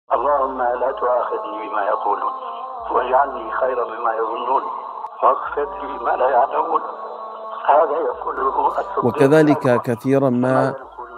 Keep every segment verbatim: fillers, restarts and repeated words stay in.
اللهم لا تؤاخذني بما يقولون واجعلني خيرا مما يظنون واغفر لي ما لا يعلمون. هذا يقوله وكذلك كثيرا ما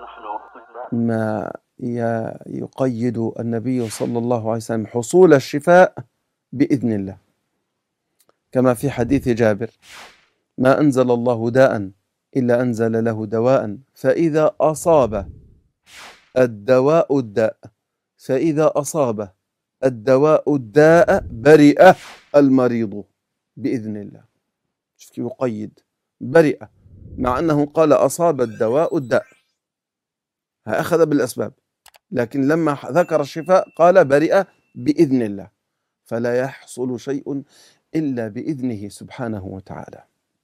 ما يقيد النبي صلى الله عليه وسلم حصول الشفاء بإذن الله، كما في حديث جابر: ما أنزل الله داء إلا أنزل له دواء، فإذا أصاب الدواء الداء فإذا أصاب الدواء الداء برئ المريض بإذن الله. شوف كيف يقيد برئ، مع أنه قال أصاب الدواء الداء، أخذ بالأسباب، لكن لما ذكر الشفاء قال برئ بإذن الله، فلا يحصل شيء إلا بإذنه سبحانه وتعالى.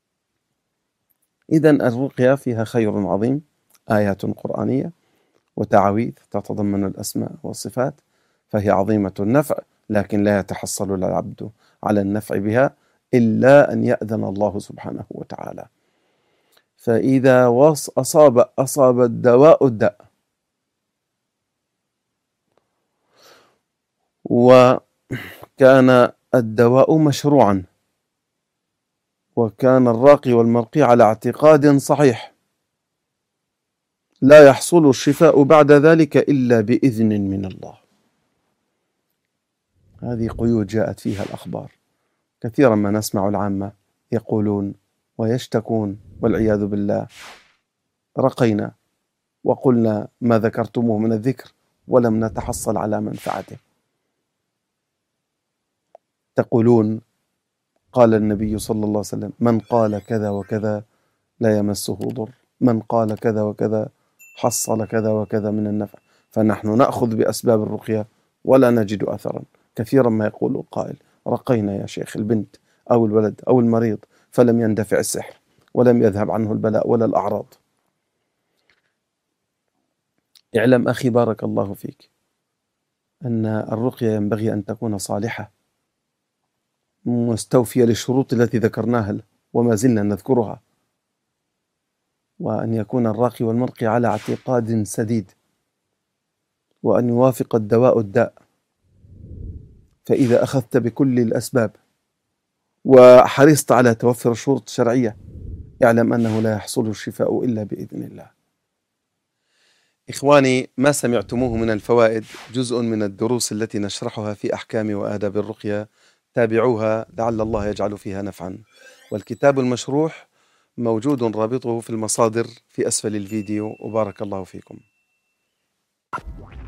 إذن الرقية فيها خير عظيم، آيات قرآنية وتعاويذ تتضمن الأسماء والصفات، فهي عظيمة النفع، لكن لا يتحصل العبد على النفع بها إلا أن يأذن الله سبحانه وتعالى. فإذا أصاب أصاب الدواء الداء، وكان الدواء مشروعا، وكان الراقي والمرقي على اعتقاد صحيح، لا يحصل الشفاء بعد ذلك إلا بإذن من الله. هذه قيود جاءت فيها الأخبار. كثيرا ما نسمع العامة يقولون ويشتكون والعياذ بالله: رقينا وقلنا ما ذكرتموه من الذكر ولم نتحصل على منفعته. تقولون قال النبي صلى الله عليه وسلم: من قال كذا وكذا لا يمسه ضر، من قال كذا وكذا حصل كذا وكذا من النفع. فنحن نأخذ بأسباب الرقية ولا نجد أثرا. كثيرا ما يقول القائل: رقينا يا شيخ البنت أو الولد أو المريض فلم يندفع السحر ولم يذهب عنه البلاء ولا الأعراض. اعلم أخي بارك الله فيك أن الرقية ينبغي أن تكون صالحة مستوفية للشروط التي ذكرناها وما زلنا نذكرها، وأن يكون الراقي والمرقي على اعتقاد سديد، وأن يوافق الدواء الداء. فإذا أخذت بكل الأسباب وحرصت على توفر الشروط الشرعية، اعلم أنه لا يحصل الشفاء إلا بإذن الله. إخواني، ما سمعتموه من الفوائد جزء من الدروس التي نشرحها في أحكام وآداب الرقية، تابعوها لعل الله يجعل فيها نفعا. والكتاب المشروح موجود رابطه في المصادر في أسفل الفيديو، وبارك الله فيكم.